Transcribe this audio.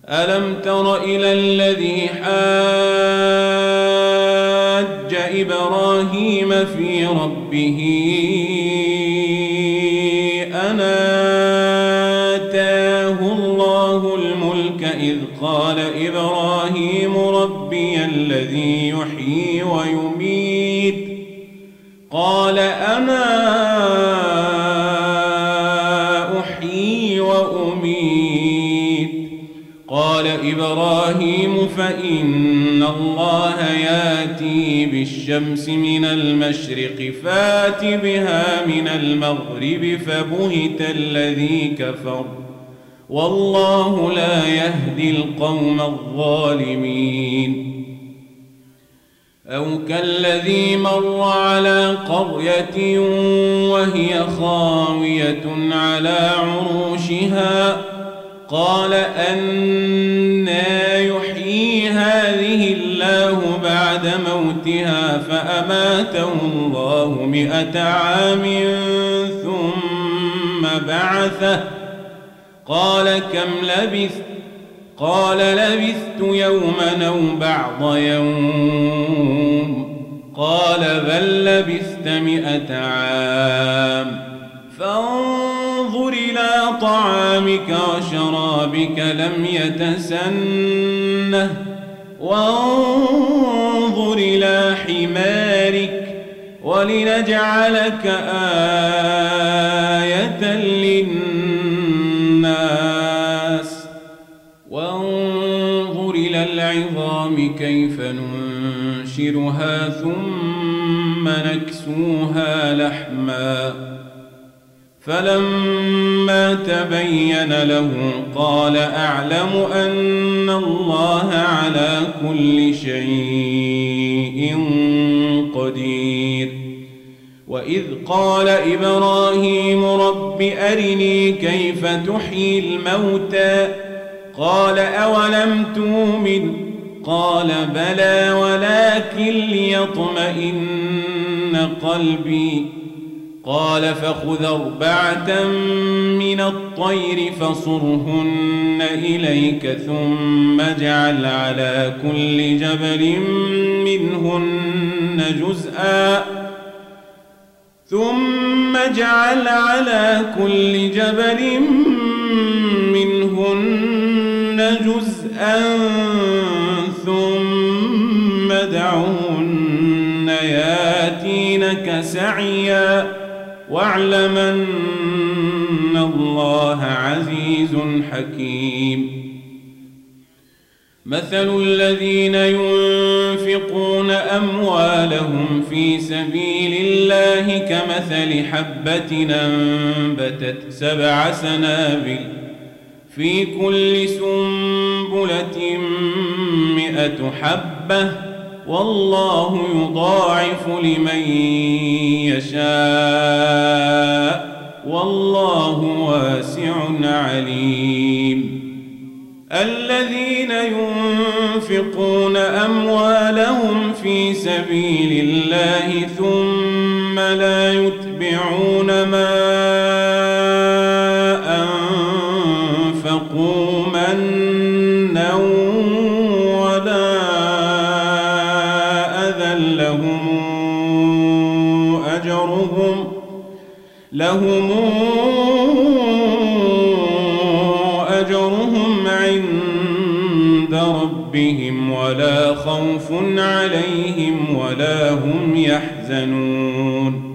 ألم تر إلى الذي حاج إبراهيم في ربه أن آتاه الله الملك إذ قال إبراهيم ربي الذي يحيي ويميت قال أنا أحيي وأميت قال إبراهيم فإن الله يأتي بالشمس من المشرق فات بها من المغرب فبهت الذي كفر والله لا يهدي القوم الظالمين أو كالذي مر على قرية وهي خاوية على عروشها قال أنى يحيي هذه الله بعد موتها فأماته الله 100 عام ثم بعثه قال كم لبثت قال لبثت يوما أو بعض يوم قال بل لبثت 100 عام فانظر إلى طعامك وشرابك لم يتسنه وانظر إلى حمارك ولنجعلك آية للناس وانظر إلى العظام كيف ننشرها ثم نكسوها لحما فلما تبين له قال أعلم أن الله على كل شيء قدير وإذ قال إبراهيم رب أرني كيف تحيي الموتى قال أولم تؤمن قال بلى ولكن ليطمئن قلبي قال فخذ 4 من الطير فصرهن إليك ثم اجعل على كل جبل منهن جزءا ثم ادعهن ياتينك سعيا واعلم أن الله عزيز حكيم مثل الذين ينفقون أموالهم في سبيل الله كمثل حبة أنبتت 7 سنابل في كل سنبلة 100 حبة والله يضاعف لمن يشاء والله واسع عليم الذين ينفقون أموالهم في سبيل الله ثم لا يتبعون ما أنفقوا منا ولا أذى لهم أجرهم عند ربهم ولا خوف عليهم ولا هم يحزنون